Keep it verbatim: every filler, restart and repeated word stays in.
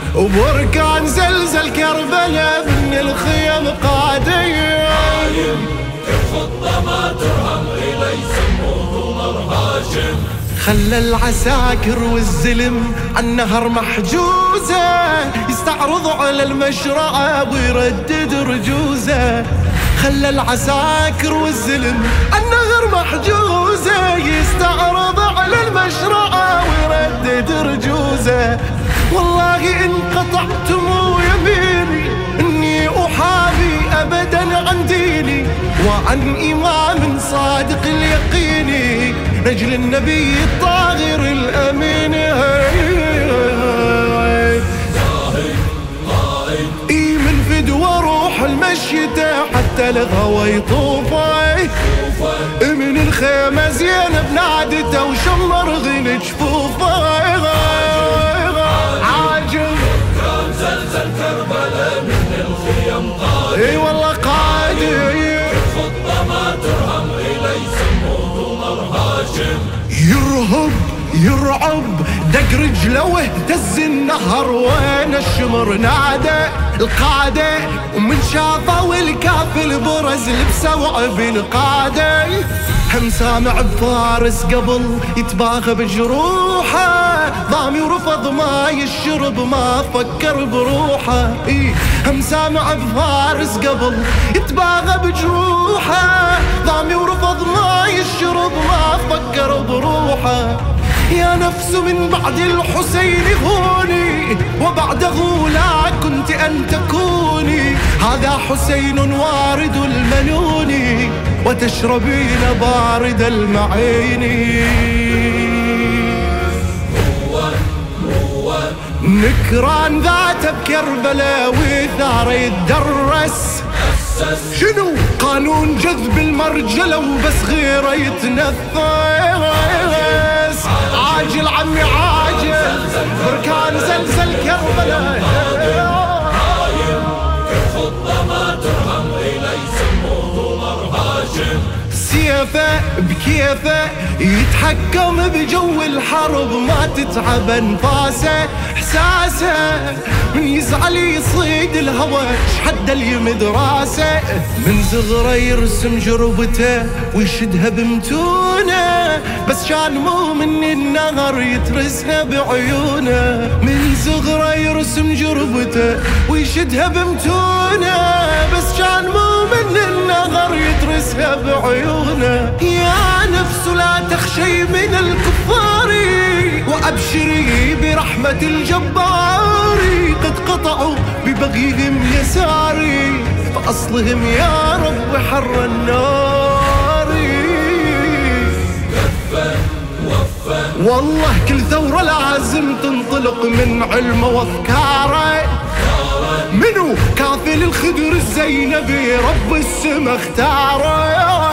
وبركان زلزل كربلاء من الخيم قادية خطة ما ترهم إلي سموه مرهاشم. خلى العساكر والزلم عالنهر محجوزة يستعرضوا على المشرعة ويردد رجوزة. خلى العساكر والزلم عالنهر محجوزة يستعرض على المشرعة ويردد رجوزة. والله إن قطعتم يميني إني أحامي أبدا عن ديني وعن إمام صادق اليقين رجل النبي الطاهر الأمين. إي من فدوى روح المشيته حتى الغوى يطوفه. من الخيمة زينب نادته وشمر غل جفوفه. عاجب كان زلزل كربلاء من الخيم قادم. اي والله قادم خطة ما ترهم إلي سموه مرهاشم. يرهب يرعب دق رجله واهتز النهر وين الشمر نادى القادة. ومن شافه والكافل برز لبسه وعبن قادة. هم سامع بفارس قبل يتباغى بجروحه ضامي ورفض ما يشرب ما فكر بروحه. إيه هم سامع بفارس قبل يتباغى بجروحه ضامي ورفض ما يشرب ما فكر بروحه. يا نفس من بعد الحسين هوني وبعده لا كنت أن تكوني. هذا حسين وارد المنون وتشربين بارد المعين. نكران ذات بكربلاء وثار يتدرس. شنو قانون جذب المرجلة وبس غيره يتنفس. عاجل عمي عاجل بركان زلزل كربلاء. خطة ما ترهم إلي سموه مرهاشم. سيفه بكيفه يتحكم بجو الحرب ما تتعب انفاسه. احساسه من يزعل يصيد الهوى شحد اليمد راسه. من صغره يرسم جربته ويشدها بمتونه بس كان مو من النهر يترسها بعيونه. من صغره يرسم جربته ويشدها بمتونه بس كان مو من النهر يترسها بعيونه. يا نفس لا تخشي من الكفار وأبشري برحمة الجبار. قد قطعوا ببغيهم يساري فأصلهم يا رب حر النار. كفة وفة والله كل ثورة لازم تنطلق من علمه وافكاره. منو كافل الخدر الزينبي رب السما اختاره.